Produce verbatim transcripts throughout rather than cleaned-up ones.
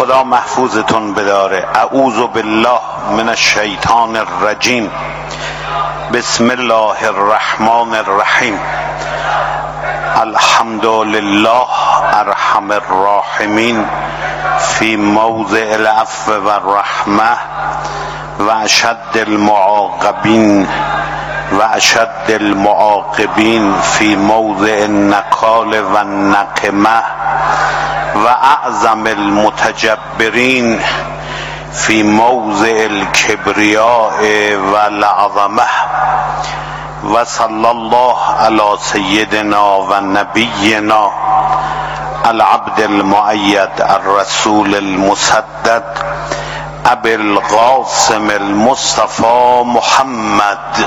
خدا محفوظتون بداره. اعوذ بالله من الشیطان الرجیم. بسم الله الرحمن الرحیم. الحمد لله ارحم الراحمین فی موضع العفو و الرحمه و اشد المعاقبین و اشد المعاقبین فی موضع النکال و النقمه و اعظم المتجبرین فی موضع الکبریاء و العظمه و صلی الله علی سیدنا و نبینا العبد المؤید الرسول المسدد ابی القاسم المصطفى محمد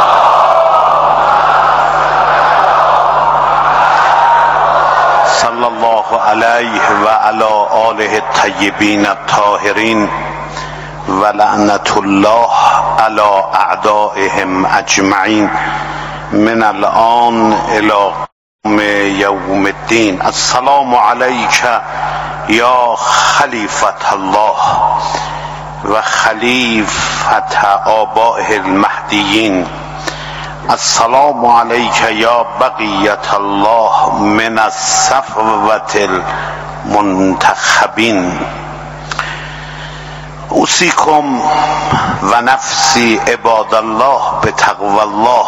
صلی الله علیه و علی آله الطیبین الطاهرین و لعنت الله علی اعدائهم اجمعین من الان الی یوم الدین. السلام علیک یا خلیفة الله و خلیفة آبائه المهدیین. السلام علیک یا بقیة الله من الصفوة المنتخبین. اوصیکم و نفسی عباد الله بتقوی الله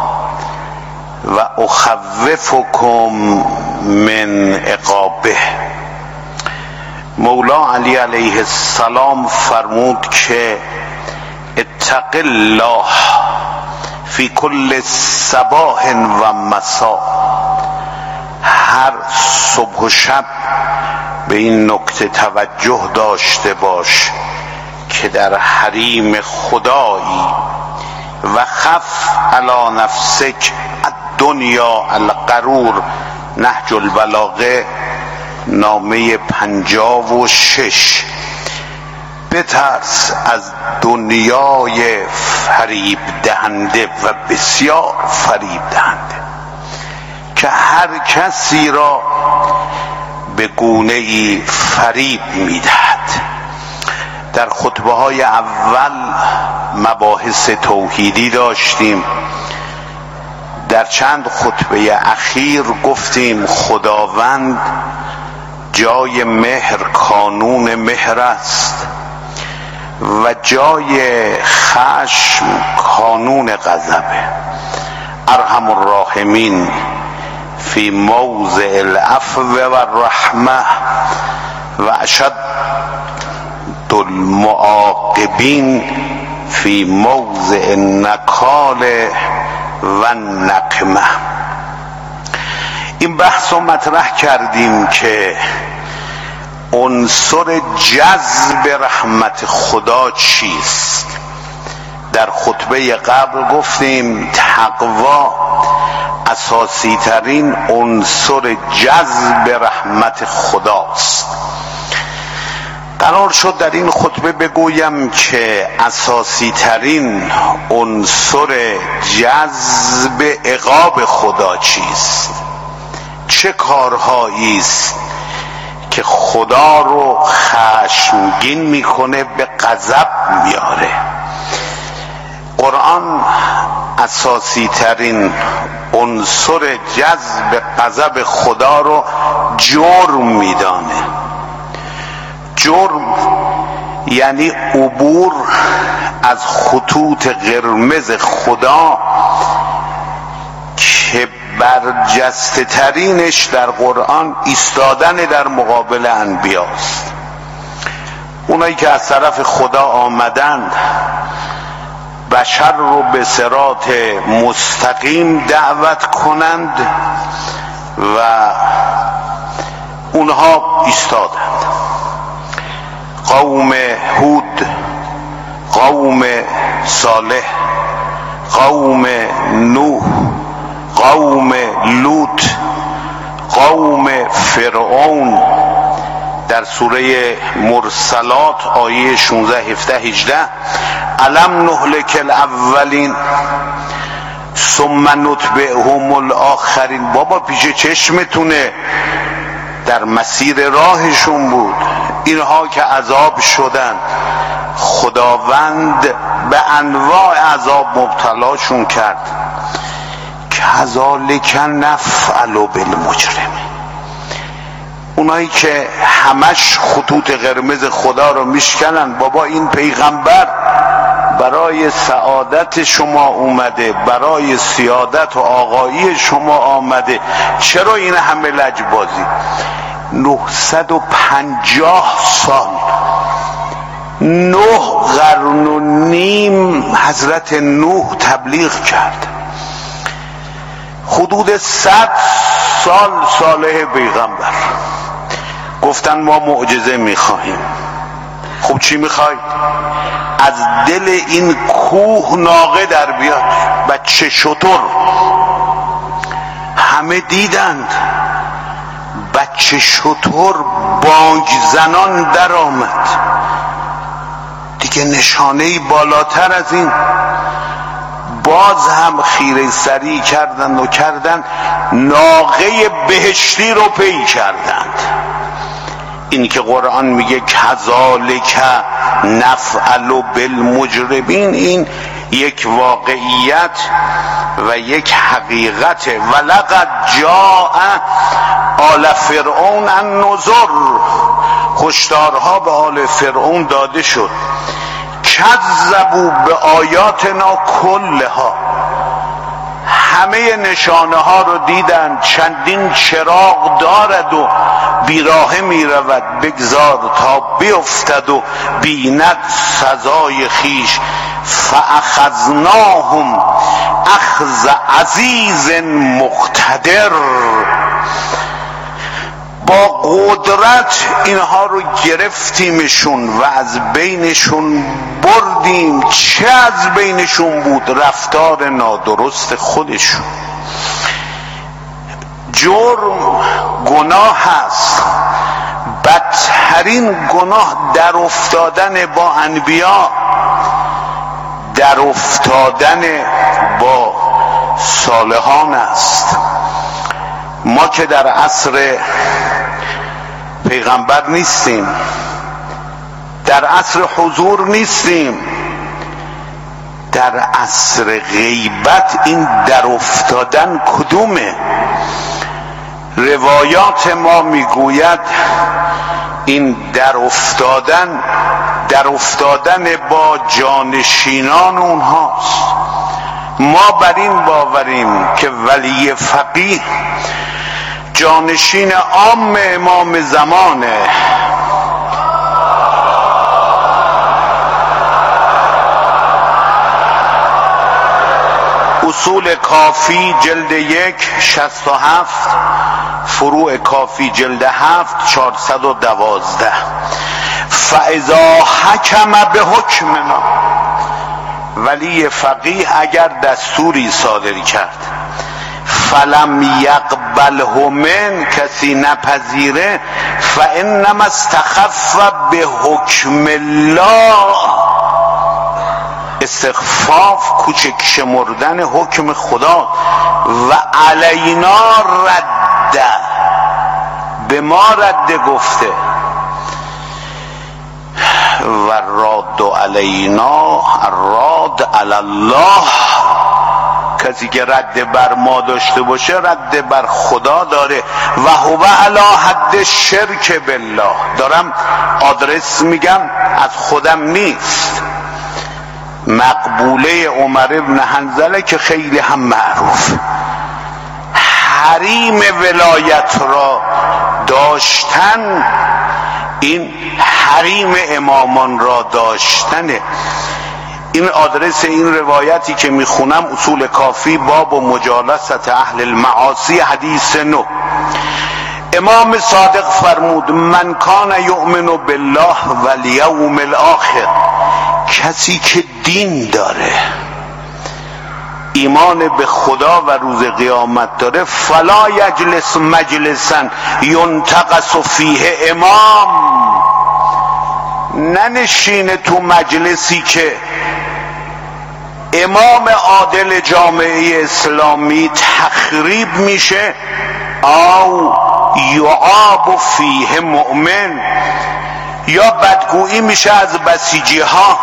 و اخوفکم من عقابه. مولا علی علیه السلام فرمود که اتق الله فی کل صباح و مساء. هر صبح و شب به این نکته توجه داشته باش که در حریم خدایی و خف علی نفسک الدنیا الغرور. نهج البلاغه نامه پنجاه و شش. بترس از دنیای فریب دهنده و بسیار فریب دهنده که هر کسی را به گونه ای فریب میدهد. در خطبه های اول مباحث توحیدی داشتیم. در چند خطبه اخیر گفتیم خداوند جای مهر کانون مهر است و جای خشم کانون غضبه. ارحم الراحمین فی موضع العفو و الرحمه و اشد المعاقبین فی موضع النکال و النقمه. این بحث رو مطرح کردیم که عنصر جذب رحمت خدا چیست. در خطبه قبل گفتیم تقوا اساسی ترین عنصر جذب رحمت خداست. قرار شد در این خطبه بگویم که اساسی ترین عنصر جذب عقاب خدا چیست. چه کارهایی است که خدا رو خشمگین میکنه، به غضب میاره. قرآن اساسی ترین عنصر جذب غضب خدا رو جرم میدانه. جرم یعنی عبور از خطوط قرمز خدا که برجسته ترینش در قرآن ایستادن در مقابل انبیاست. اونایی که از طرف خدا آمدند بشر رو به صراط مستقیم دعوت کنند و اونها ایستادند. قوم هود، قوم صالح، قوم نوح، قوم لوط، قوم فرعون. در سوره مرسلات آیه شانزده هفده هجده الم نهلک الاولین ثم نتبعهم الاخرین. بابا پیش چشمتونه در مسیر راهشون بود، اینها که عذاب شدن خداوند به انواع عذاب مبتلاشون کرد. کذالک نفعل بالمجرمین. اونایی که همش خطوط قرمز خدا رو میشکنن، بابا این پیغمبر برای سعادت شما اومده، برای سیادت و آقایی شما آمده، چرا این همه لجبازی؟ نهصد و پنجاه سال، نه قرن و نیم حضرت نوح تبلیغ کرد، حدود صد سال صالح پیغمبر گفتن ما معجزه میخواهیم. خب چی میخواید؟ از دل این کوه ناقه در بیاد. بچه شتر همه دیدند، بچه شتر بانگ زنان در آمد. دیگه نشانه بالاتر از این. باز هم خیره سری کردند و کردند، ناقه بهشتی رو پی کردند. این که قرآن میگه کذالک نفعل بالمجرمین، این یک واقعیت و یک حقیقت. ولقد جاء آل فرعون النذر، هشدارها به آل فرعون داده شد. کذبوا به آیاتنا کلها، همه نشانه ها رو دیدن، چندین چراغ دارد و بیراه می رود، بگذار تا بیفتد و بیند سزای خیش. فاخذناهم اخذ عزیز مقتدر، با قدرت اینها رو گرفتیمشون و از بینشون بردیم. چه از بینشون بود؟ رفتار نادرست خودشون. جرم گناه هست، بدترین گناه در افتادن با انبیا، در افتادن با صالحان است. ما که در عصر پیغمبر نیستیم، در عصر حضور نیستیم، در عصر غیبت این در افتادن کدومه؟ روایات ما میگوید این در افتادن در افتادن با جانشینان اونهاست. ما بر این باوریم که ولی فقیه جانشین عام امام زمانه. اصول کافی جلد یک شصت و هفت، فروع کافی جلد هفت چهارصد و دوازده. فاذا حکم به حکمنا، ولی فقیه اگر دستوری صادر کرد، فلم یقبله من، کسی نپذیره، فانما استخف به حکم الله، استخفاف کوچک شمردن حکم خدا. و علینا رد، به ما رد گفته. و راد علینا الراد علی الله، کسی که رد بر ما داشته باشه رد بر خدا داره. و هو علی حد شرک بالله، دارم آدرس میگم از خودم نیست. مقبوله عمر ابن حنظله که خیلی هم معروف، حریم ولایت را داشتن، این حریم امامان را داشتنه. این آدرس این روایتی که میخونم اصول کافی باب و مجالست اهل المعاصی حدیث نو. امام صادق فرمود من کان یؤمن بالله والیوم الاخر، کسی که دین داره، ایمان به خدا و روز قیامت داره، فلا یجلس مجلسا ینتقص فیه امام، ننشینه تو مجلسی که امام عادل جامعه اسلامی تخریب میشه، او یعاب فیه مؤمن، یا بدگویی میشه از بسیجی ها.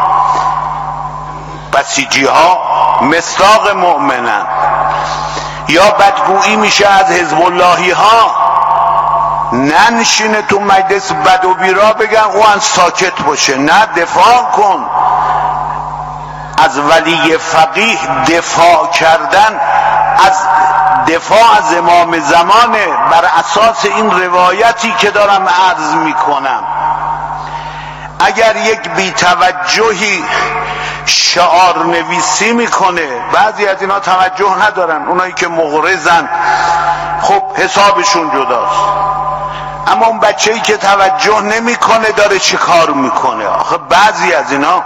بسیجی ها مصداق مؤمنن. یا بدگویی میشه از حزب اللهی ها. ننشینه تو مجلس بد و بیرا بگن اون ساکت باشه، نه دفاع کن. از ولی فقیه دفاع کردن از دفاع از امام زمانه، بر اساس این روایتی که دارم عرض میکنم. اگر یک بی‌توجهی شعار نویسی میکنه، بعضی از اینا توجه ندارن، اونایی که مغرضن خب حسابشون جداست، اما اون بچه‌ای که توجه نمیکنه داره چه کار میکنه؟ آخه بعضی از اینا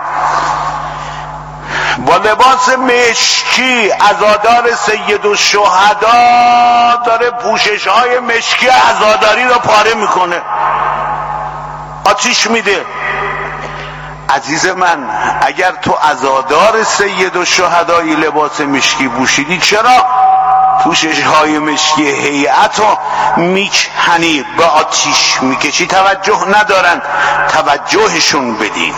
با لباس مشکی عزادار سید الشهدا داره پوشش های مشکی عزاداری رو پاره میکنه، آتیش میده. عزیز من، اگر تو عزادار سید الشهدایی لباس مشکی پوشیدی، چرا پوشش های مشکی هیئت رو میکنی، به آتیش میکشی؟ توجه ندارن، توجهشون بدید.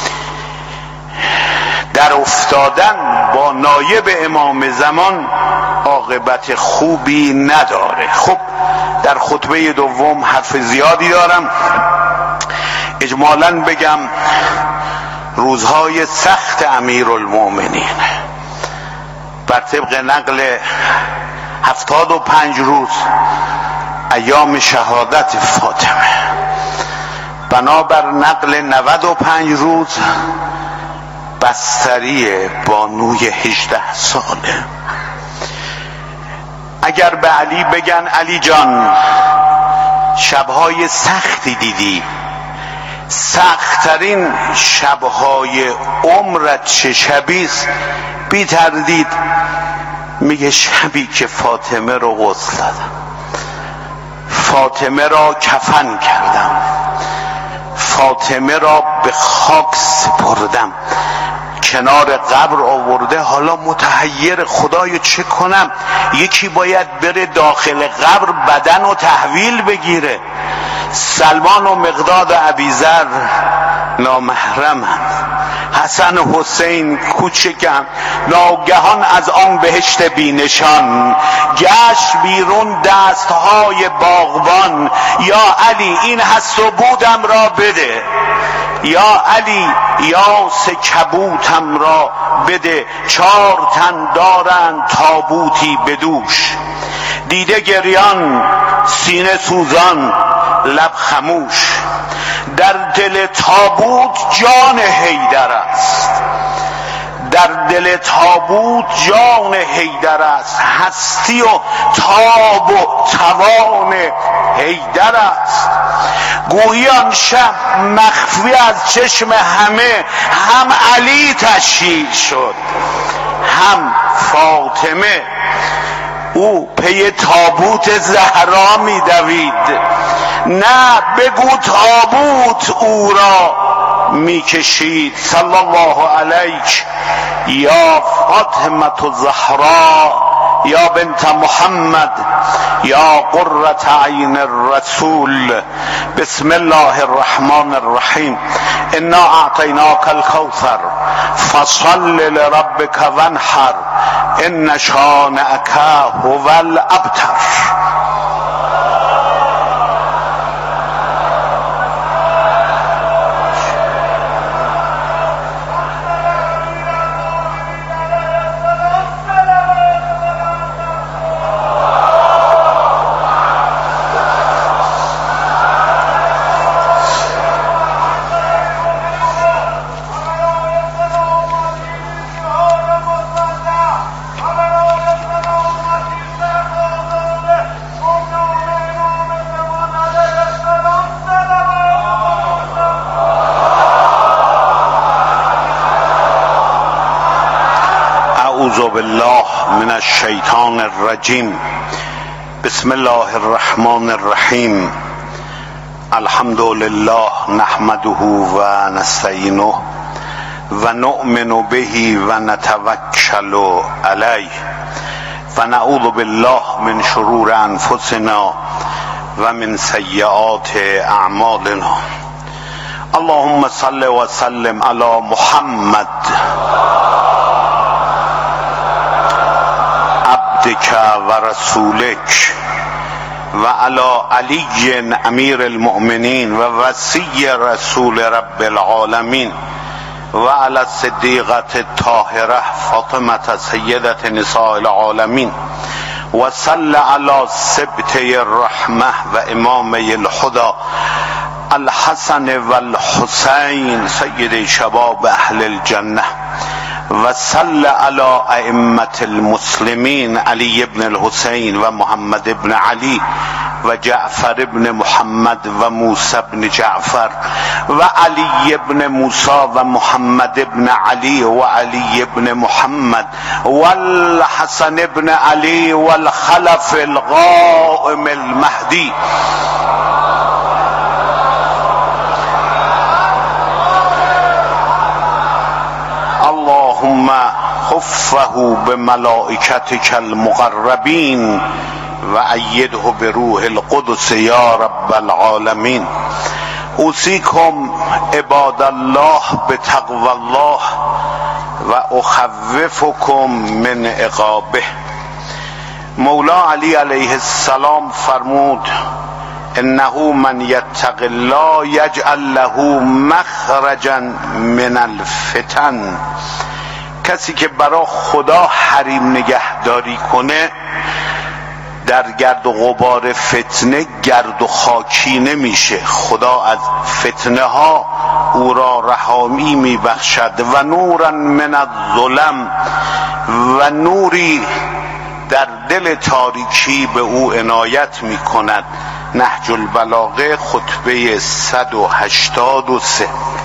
در افتادن با نایب امام زمان عاقبت خوبی نداره. خب در خطبه دوم حرف زیادی دارم، اجمالاً بگم روزهای سخت امیرالمؤمنین بر طبق نقل هفتاد و پنج روز ایام شهادت فاطمه، بنابر نقل نود و پنج روز بستری بانوی هجده ساله. اگر به علی بگن علی جان شبهای سختی دیدی، سختترین شبهای عمرت چه شبیست؟ بی تردید میگه شبی که فاطمه رو غسل دادم، فاطمه را کفن کردم، فاطمه را به خاک سپردم، کنار قبر آورده. حالا متحیر، خدایا چه کنم؟ یکی باید بره داخل قبر بدن و تحویل بگیره. سلمان و مقداد ابیذر نامحرمن، حسن و حسین کوچکن، ناگهان از آن بهشت بینشان گشت بیرون دستهای باغبان. یا علی این هست و بودم را بده، یا علی یاس کبوتم را بده. چار تن دارند تابوتی بدوش، دیده گریان سینه سوزان لب خموش. در دل تابوت جان حیدر است، در دل تابوت جان حیدر است، هستی و تاب و توان حیدر است. گویی آن شب مخفی از چشم همه، هم علی تشهید شد هم فاطمه. او پی تابوت زهرا می دوید، نه بگو تابوت او را می کشید. صلی الله علیک یا فاطمه الزهرا یا بنت محمد یا قرة عین الرسول. بسم الله الرحمن الرحیم. انا اعطیناک الکوثر فصل لربک وانحر ان شانئک هو الابتر. اعوذ بالله من الشیطان الرجیم. بسم الله الرحمن الرحیم. الحمد لله نحمده و نستعینه و نؤمن به و نتوکل علیه و نعوذ بالله من شرور انفسنا و من سیئات اعمالنا. اللهم صل و سلم علی محمد عبدك و رسولك و علی علی امیر المؤمنین و وصی رسول رب العالمین و علی الصدیقة الطاهرة فاطمة سیدة نساء العالمین و صل علی سبطي الرحمة و امامي الهدى الحسن و الحسین سید شباب اهل الجنه و صل علی ائمة المسلمین علی ابن الحسین و محمد ابن علی و جعفر ابن محمد و موسی ابن جعفر و علی ابن موسی و محمد ابن علی و علی ابن محمد و الحسن ابن علی و الخلف القائم المهدی اللهم خفه بملائكتك المقربين وأيده بروح القدس یا رب العالمین. اوصیکم عباد الله بتقوى الله و اخوفکم من عقابه. مولا علی علیه السلام فرمود انه من یتق الله یجعل له مخرجا من الفتن. کسی که برای خدا حریم نگهداری کنه در گرد و غبار فتنه گرد و خاکی نمیشه. خدا از فتنه ها او را رحامی میبخشد و نورا من الظلم و نوری در دل تاریکی به او عنایت میکند. نهج البلاغه خطبه صد و هشتاد و سه.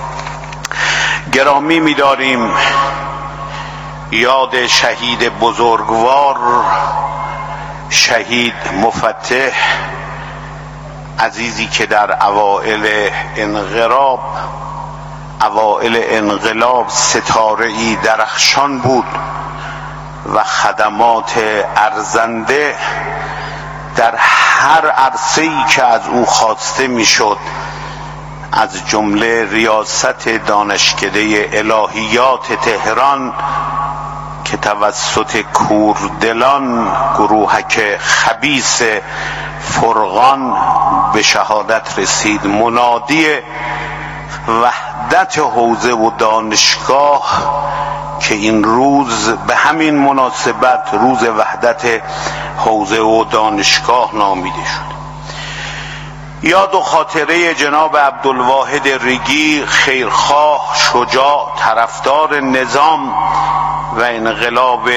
گرامی می‌داریم یاد شهید بزرگوار، شهید مفتح، عزیزی که در اوائل انقلاب اوائل انقلاب ستاره‌ای درخشان بود و خدمات ارزنده در هر عرصه‌ای که از او خواسته میشد، از جمله ریاست دانشکده الهیات تهران که توسط کوردلان گروهک خبیث فرقان به شهادت رسید. منادی وحدت حوزه و دانشگاه که این روز به همین مناسبت روز وحدت حوزه و دانشگاه نامیده شد. یاد و خاطره جناب عبدالواحد ریگی، خیرخواه، شجاع، طرفدار نظام و انقلاب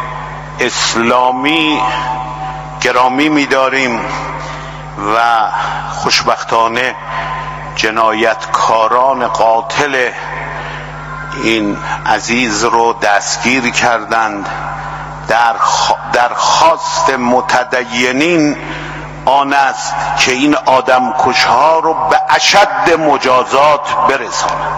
اسلامی گرامی می‌داریم و خوشبختانه جنایتکاران قاتل این عزیز رو دستگیر کردند. در درخواست متدینین آن است که این آدمکش‌ها رو به اشد مجازات برسانند.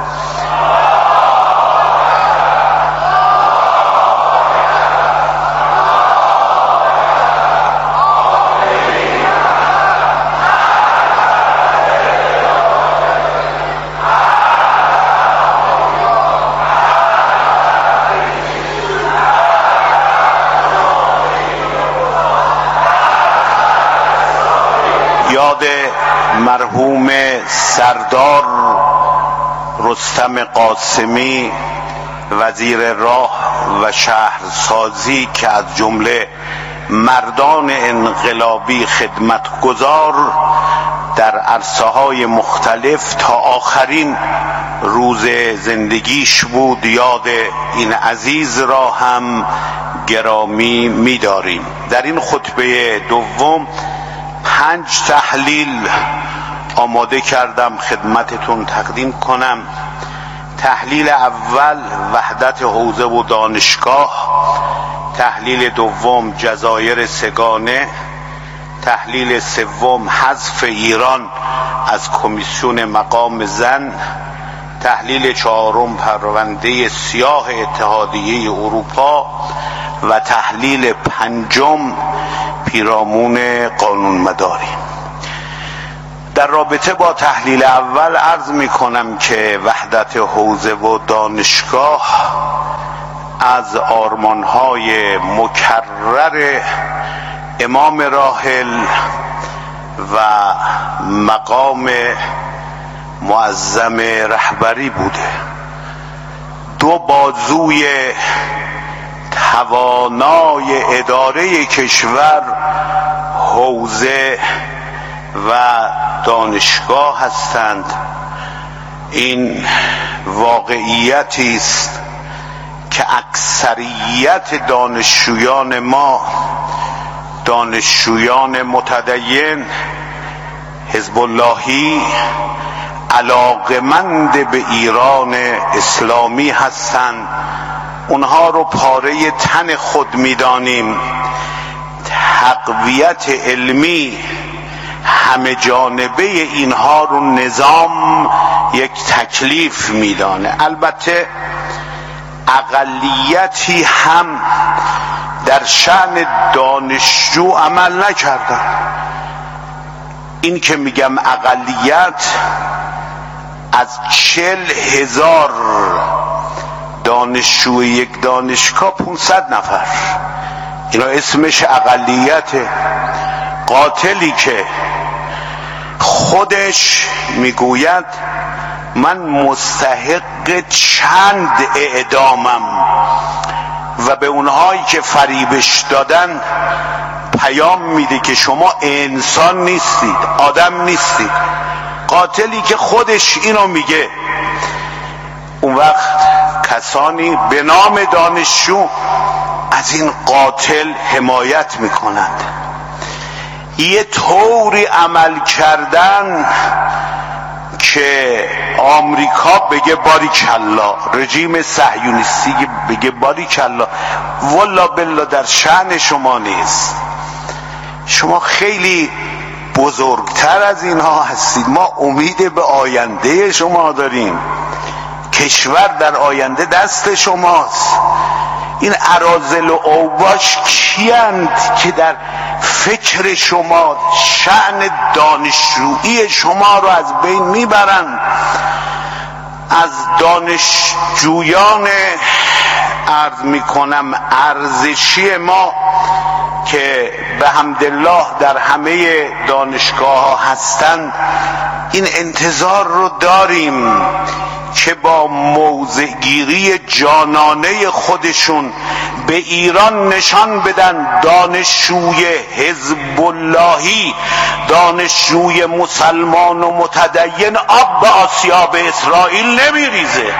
یاد مرحوم سردار رستم قاسمی، وزیر راه و شهرسازی که از جمله مردان انقلابی خدمتگزار در عرصه‌های مختلف تا آخرین روز زندگیش بود، یاد این عزیز را هم گرامی می‌داریم. در این خطبه دوم پنج تحلیل آماده کردم خدمتتون تقدیم کنم. تحلیل اول وحدت حوزه و دانشگاه، تحلیل دوم جزایر سگانه، تحلیل سوم حذف ایران از کمیسیون مقام زن، تحلیل چهارم پرونده سیاه اتحادیه اروپا و تحلیل پنجم پیرامون قانون مداری. در رابطه با تحلیل اول عرض می کنم که وحدت حوزه و دانشگاه از آرمان‌های مکرر امام راحل و مقام معظم رهبری بوده. دو بازوی توانای اداره کشور حوزه و دانشگاه هستند. این واقعیتی است که اکثریت دانشجویان ما، دانشجویان متدین حزب اللهی، علاقمند به ایران اسلامی هستند. اونها رو پاره تن خود می‌دانیم. تقویت علمی همه جانبه اینها رو نظام یک تکلیف میدانه. البته اقلیتی هم در شأن دانشجو عمل نکردن. این که میگم اقلیت، از چل هزار دانشجو یک دانشگاه پونصد نفر، اینا اسمش اقلیته. قاتلی که خودش میگوید من مستحق چند اعدامم و به اونهایی که فریبش دادن پیام میده که شما انسان نیستید، آدم نیستید. قاتلی که خودش اینو میگه، اون وقت کسانی به نام دانشجو از این قاتل حمایت میکنند. یه طوری عمل کردن که آمریکا بگه باریکلا، رژیم صهیونیستی بگه باریکلا. والله بالله در شأن شما نیست. شما خیلی بزرگتر از اینها هستید. ما امید به آینده شما داریم. کشور در آینده دست شماست. این اراذل و اوباش کیند که در فکر شما شأن دانشجویی شما رو از بین میبرند؟ از دانشجویان عرض میکنم ارزشی ما که به حمدالله در همه دانشگاه ها هستند این انتظار رو داریم که با موضعگیری جانانه خودشون به ایران نشان بدن دانشجوی حزب اللهی، دانشجوی مسلمان و متدین آب به آسیاب اسرائیل نمیریزه.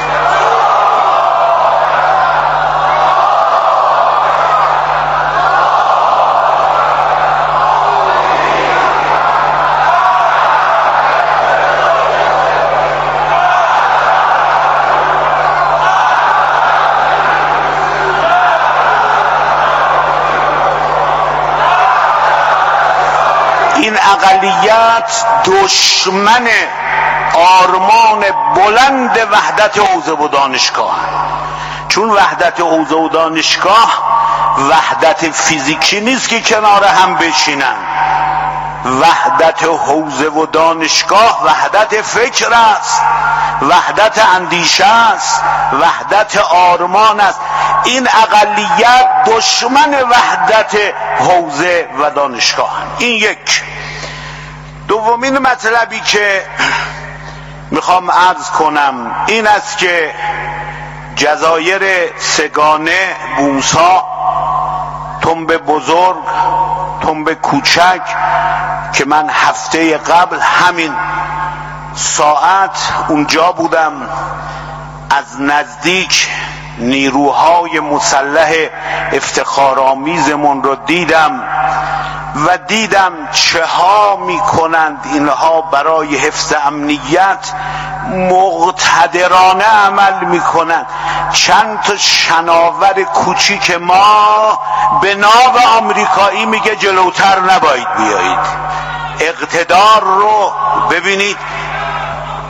این اقلیت دشمن آرمان بلند وحدت حوزه و دانشگاه، چون وحدت حوزه و دانشگاه وحدت فیزیکی نیست که کنار هم بشینن. وحدت حوزه و دانشگاه وحدت فکر است، وحدت اندیشه است، وحدت آرمان است. این اقلیت دشمن وحدت حوزه و دانشگاه. این یک. دومین مطلبی که میخوام عرض کنم این است که جزایر سگانه، بومسا، تنب بزرگ، تنب کوچک که من هفته قبل همین ساعت اونجا بودم، از نزدیک نیروهای مسلح افتخارآمیزمون رو دیدم و دیدم چه ها می کنند اینها برای حفظ امنیت. مقتدرانه عمل می کنند. چند تا شناور کوچیک ما به ناو آمریکایی میگه جلوتر نباید بیایید. اقتدار رو ببینید،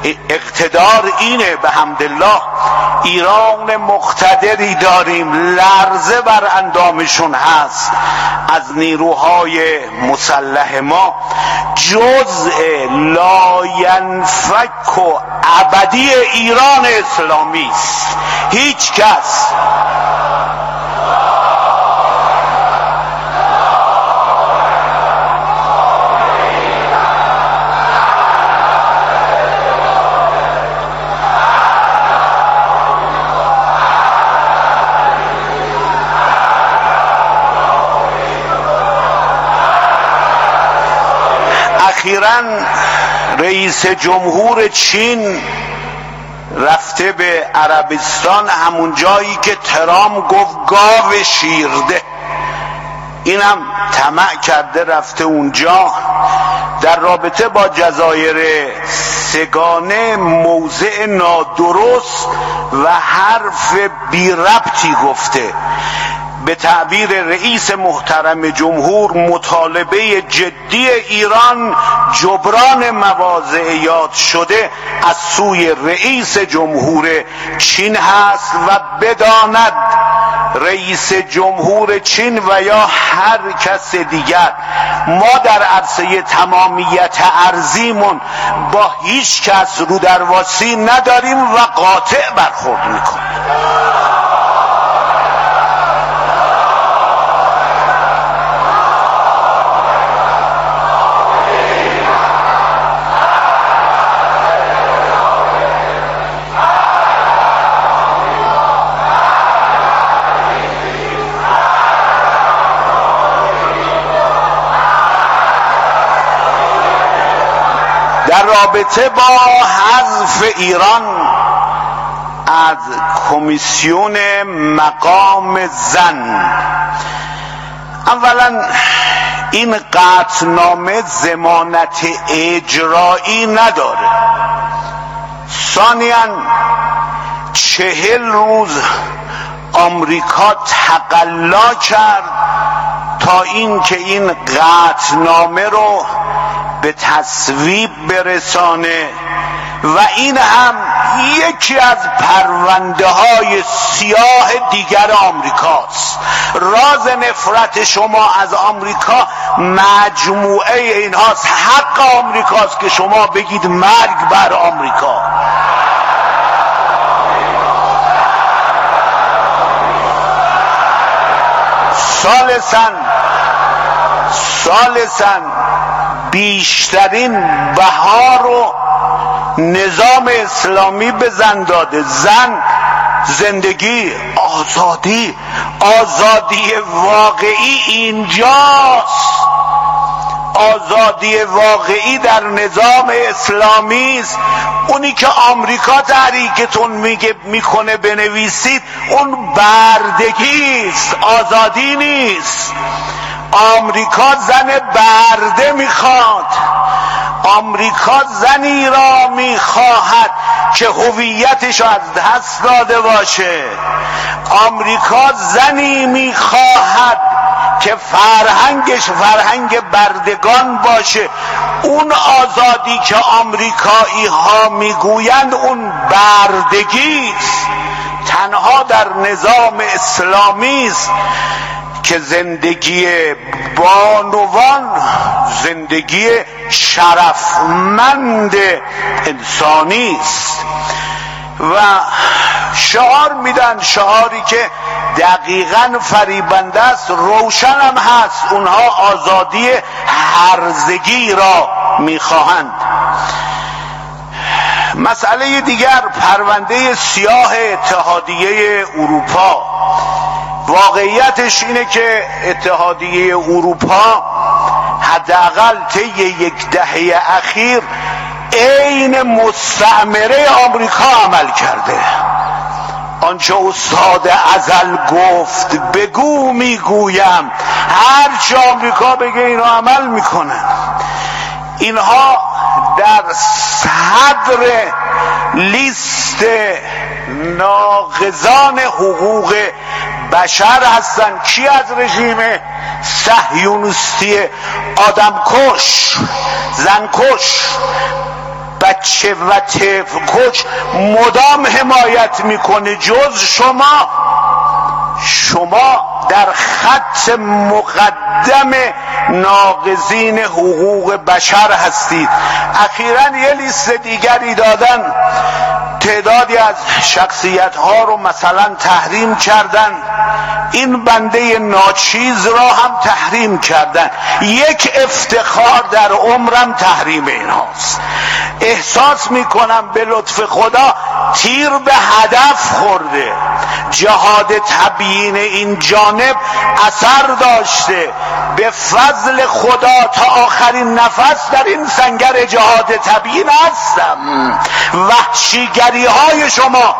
اقتدار اینه به حمدالله ایران مقتدری داریم، لرزه بر اندامشون هست از نیروهای مسلح ما، جزء لاینفک و ابدی ایران اسلامی است. هیچ کس اخیراً رئیس جمهور چین رفته به عربستان، همون جایی که ترامپ گفت گاو شیرده، اینم طمع کرده رفته اونجا. در رابطه با جزایر سگانه موضع نادرست و حرف بی ربطی گفته. به تعبیر رئیس محترم جمهور مطالبه جدی ایران جبران مواضع یاد شده از سوی رئیس جمهور چین هست و بداند رئیس جمهور چین و یا هر کس دیگر، ما در عرصه تمامیت ارضیمون با هیچ کس رو درواسی نداریم و قاطع برخورد میکنیم. در رابطه با حذف ایران از کمیسیون مقام زن، اولا این قطعنامه ضمانت اجرایی نداره. ثانیاً چهل روز آمریکا تقلا کرد تا اینکه این قطعنامه رو به تصویب برسانه و این هم یکی از پرونده های سیاه دیگر آمریکاست. راز نفرت شما از آمریکا مجموعه اینهاست. حق آمریکاست که شما بگید مرگ بر آمریکا. ثالثاً ثالثاً بیشترین بها رو نظام اسلامی به زن داده. زن زندگی، آزادی، آزادی واقعی اینجاست. آزادی واقعی در نظام اسلامی است. اونی که آمریکا تحریکتون میگه میکنه بنویسید، اون بردگی است، آزادی نیست. آمریکا زن برده میخواد. آمریکا زنی را میخواهد که هویتش از دست داده باشه. آمریکا زنی میخواهد که فرهنگش فرهنگ بردگان باشه. اون آزادی که آمریکایی ها میگویند اون بردگی است. تنها در نظام اسلامی است که زندگی بانوان زندگی شرفمند انسانی است و شعار میدن، شعاری که دقیقاً فریبنده است، روشن هم هست. اونها آزادی هرزگی را میخواهند. مسئله دیگر پرونده سیاه اتحادیه اروپا. واقعیتش اینه که اتحادیه اروپا حداقل طی یک دهه اخیر عین مستعمره آمریکا عمل کرده. آنچه استاد ازل گفت بگو میگویم، هر چه آمریکا بگه اینا عمل میکنن. اینها در صدر لیست ناقضان حقوق بشر هستند. کی از رژیم صهیونیستی آدمکش، زنکش، بچه و طفل کش مدام حمایت میکنه جز شما. شما در خط مقدم ناقضین حقوق بشر هستید. اخیراً یه لیست دیگری دادن، تعدادی از شخصیت ها رو مثلا تحریم کردن، این بنده ناچیز را هم تحریم کردن. یک افتخار در عمرم تحریم این هاست. احساس میکنم به لطف خدا تیر به هدف خورده. جهاد تبیین این جانب اثر داشته. به فضل خدا تا آخرین نفس در این سنگر جهاد تبیین هستم. وحشیگری های شما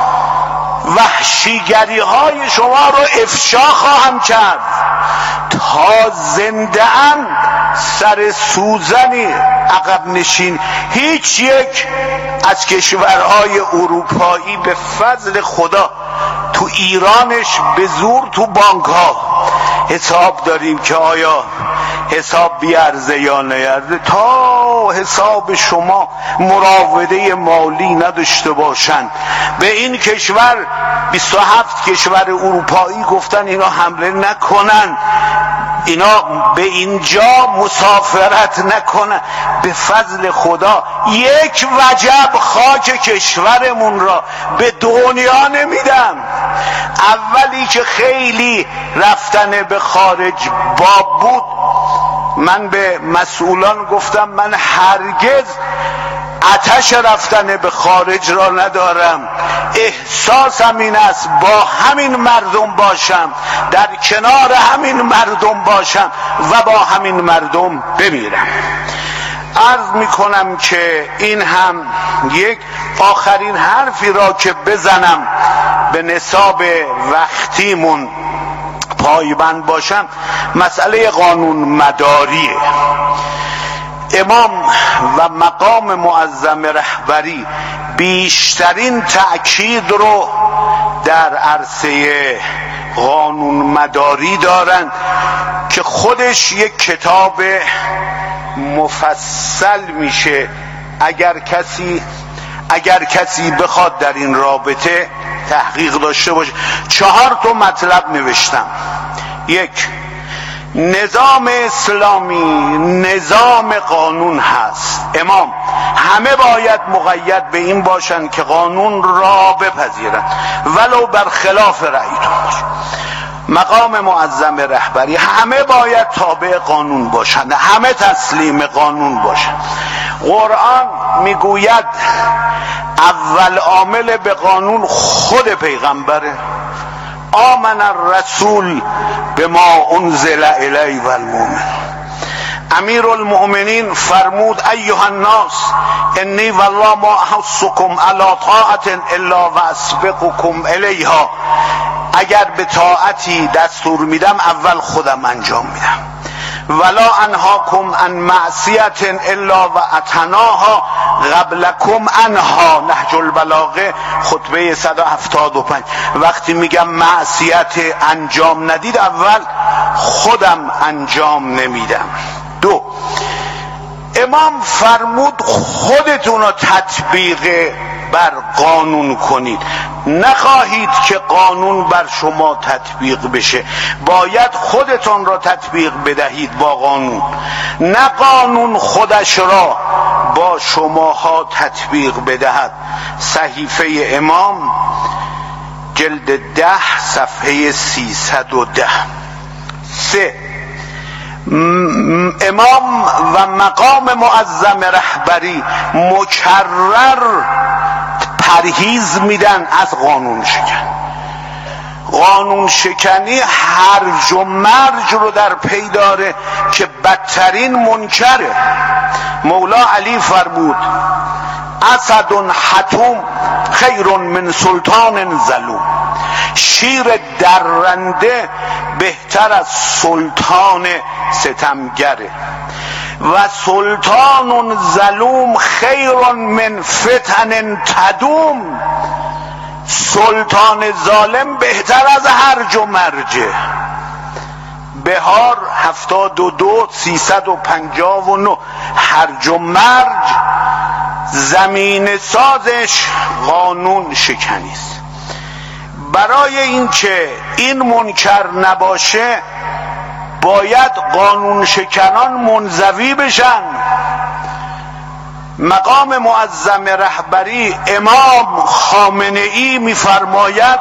وحشیگری های شما رو افشا خواهم کرد. تا زنده ام سر سوزنی عقب نشین هیچ یک از کشورهای اروپایی به فضل خدا تو ایرانش به زور تو بانک ها حساب داریم که آیا حساب بیارزه یا نیارزه. تا حساب شما مراوده مالی نداشته باشن به این کشور، بیست و هفت کشور اروپایی گفتن اینا حمله نکنن، اینا به اینجا مسافرت نکنن. به فضل خدا یک وجب خاک کشورمون را به دنیا نمیدم. اولی که خیلی رفتن به خارج باب بود، من به مسئولان گفتم من هرگز آتش رفتن به خارج را ندارم. احساسم این است با همین مردم باشم، در کنار همین مردم باشم و با همین مردم بمیرم. عرض میکنم که این هم یک آخرین حرفی را که بزنم به نصاب وقتیمون پایبند باشم، مسئله قانون مداریه. امام و مقام معظم رهبری بیشترین تأکید رو در عرصه قانون مداری دارن که خودش یک کتاب مفصل میشه اگر کسی اگر کسی بخواد در این رابطه تحقیق داشته باشه. چهار تا مطلب نوشتم. یک، نظام اسلامی نظام قانون هست. امام همه باید مقید به این باشند که قانون را بپذیرند ولو بر خلاف رأیتون باشه. مقام معظم رهبری همه باید تابع قانون باشند، همه تسلیم قانون باشند. قرآن میگوید اول عامل به قانون خود پیغمبره. آمن الرسول بما انزل الی و المؤمن. امیر المؤمنین فرمود ایها الناس انی والله ما احثکم علی طاعت الا و اسبقکم الیها. اگر به طاعتی دستور میدم اول خودم انجام میدم. ولا انهاکم عن معصیت الا و اتناها قبلکم عنها. نهج البلاغه خطبه صد و هفتاد و پنج. وقتی میگم معصیت انجام ندید اول خودم انجام نمیدم. دو، امام فرمود خودتون رو تطبیق بر قانون کنید، نخواهید که قانون بر شما تطبیق بشه. باید خودتون را تطبیق بدهید با قانون، نه قانون خودش را با شماها تطبیق بدهد. صحیفه امام جلد ده صفحه سیصد و ده. سه، امام و مقام معظم رهبری مکرر پرهیز میدن از قانون شکن. قانون شکنی هرج و مرج رو در پی داره که بدترین منکره. مولا علی فرمود اسد حتوم خیر من سلطان ظلوم. شیر درنده بهتر از سلطان ستمگره و سلطان ظلوم خیر من فتن تدوم. سلطان ظالم بهتر از هرج و مرجه. بهار هفتاد و دو سیصد و پنجاه و نه. هرج و مرج زمین سازش قانون شکنی است. برای اینکه این منکر نباشه باید قانون شکنان منزوی بشن. مقام معظم رهبری امام خامنه ای می‌فرماید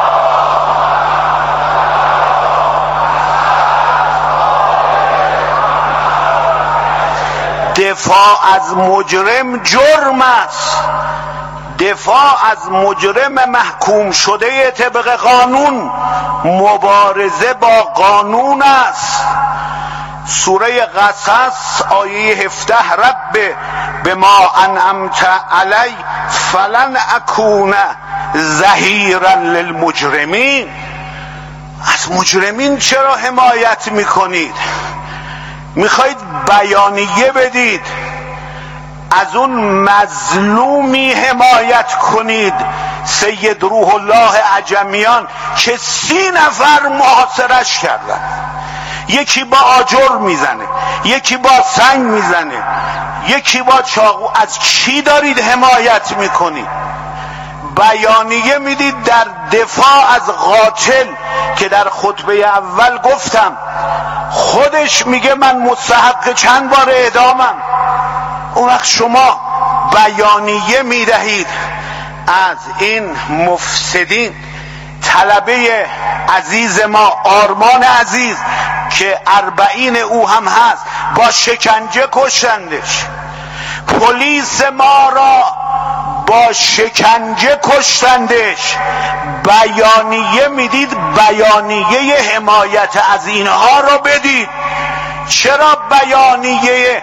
دفاع از مجرم جرم است. دفاع از مجرم محکوم شده طبق قانون مبارزه با قانون است. سوره قصص آیه هفده رب بما انعمت علی فلن اکون ظهیرا للمجرمین. از مجرمین چرا حمایت میکنید؟ میخواید بیانیه بدید از اون مظلومی حمایت کنید. سید روح الله عجمیان که سی نفر محاصرش کردن، یکی با آجر میزنه، یکی با سنگ میزنه، یکی با چاقو. از کی دارید حمایت میکنید؟ بیانیه میدید در دفاع از قاتل که در خطبه اول گفتم خودش میگه من مستحق چند بار اعدامم. اون وقت شما بیانیه میدهید از این مفسدین. طلبه عزیز ما آرمان عزیز که اربعین او هم هست با شکنجه کشتندش. پلیس ما را با شکنجه کشتندش. بیانیه میدید، بیانیه حمایت از اینها را بدید. چرا بیانیه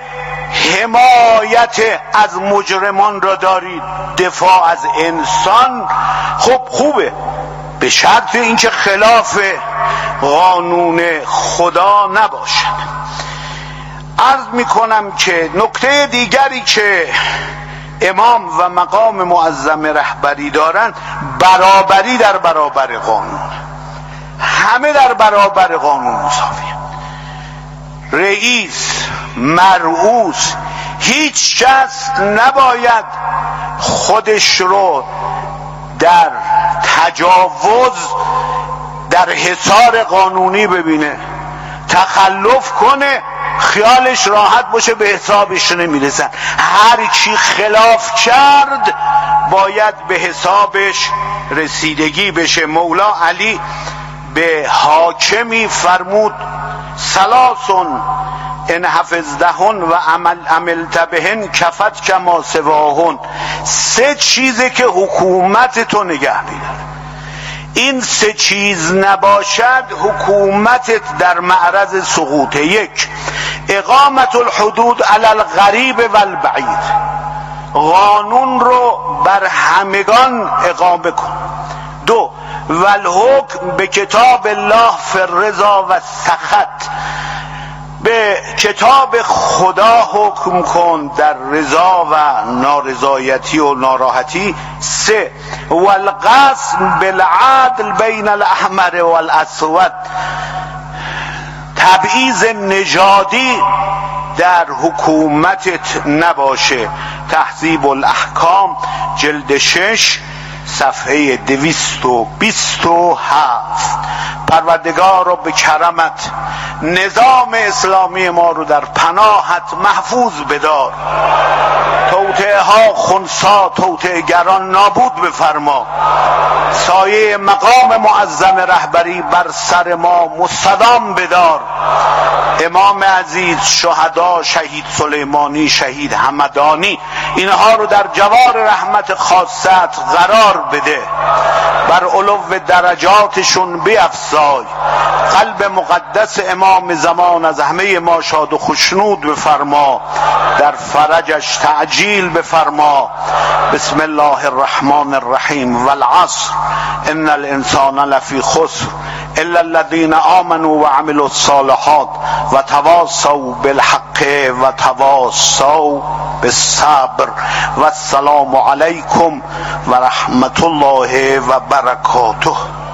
حمایت از مجرمان را دارید؟ دفاع از انسان خب خوبه، به شرط اینکه خلاف قانون خدا نباشد. عرض میکنم که نکته دیگری که امام و مقام معظم رهبری دارند برابری در برابر قانون. همه در برابر قانون مساوی. رئیس، مرئوس، هیچ کس نباید خودش رو در تجاوز در حصار قانونی ببینه، تخلف کنه، خیالش راحت باشه به حسابش نمیرسن. هر کی خلاف کرد باید به حسابش رسیدگی بشه. مولا علی به حاکمی فرمود ثلاثن ان حفظتهن و عمل عملت بهن کفت کما سواهن. سه چیزه که حکومت تو نگه می‌داره. این سه چیز نباشد حکومتت در معرض سقوط. یک، اقامت الحدود علی الغریب و البعید. قانون رو بر همگان اقامه کن. دو، والحکم به کتاب الله فی الرضا و السخط. به کتاب خدا حکم کن در رضا و نارضایتی و ناراحتی. سه، والقسم بالعدل بین الاحمر والاسود. تبعیض نژادی در حکومتت نباشه. تهذیب الاحکام جلد شش صفحه دویست و بیست و هفت. پروردگار رو به کرمت نظام اسلامی ما رو در پناهت محفوظ بدار. توطئه ها خنثی توطئه گران نابود بفرما. سایه مقام معظم رهبری بر سر ما مستدام بدار. امام عزیز، شهدا، شهید سلیمانی، شهید همدانی، اینها رو در جوار رحمت خاصت قرار بده. بر علو درجاتشون بیفزای. قلب مقدس امام زمان از همه ما شاد و خشنود بفرما. در فرجش تعجیل بفرما. بسم الله الرحمن الرحیم. والعصر ان الانسان لفی خسر الا الذين آمنوا وعملوا الصالحات وتواصوا بالحق وتواصوا بالصبر. والسلام علیکم و رحمت الله و برکاته.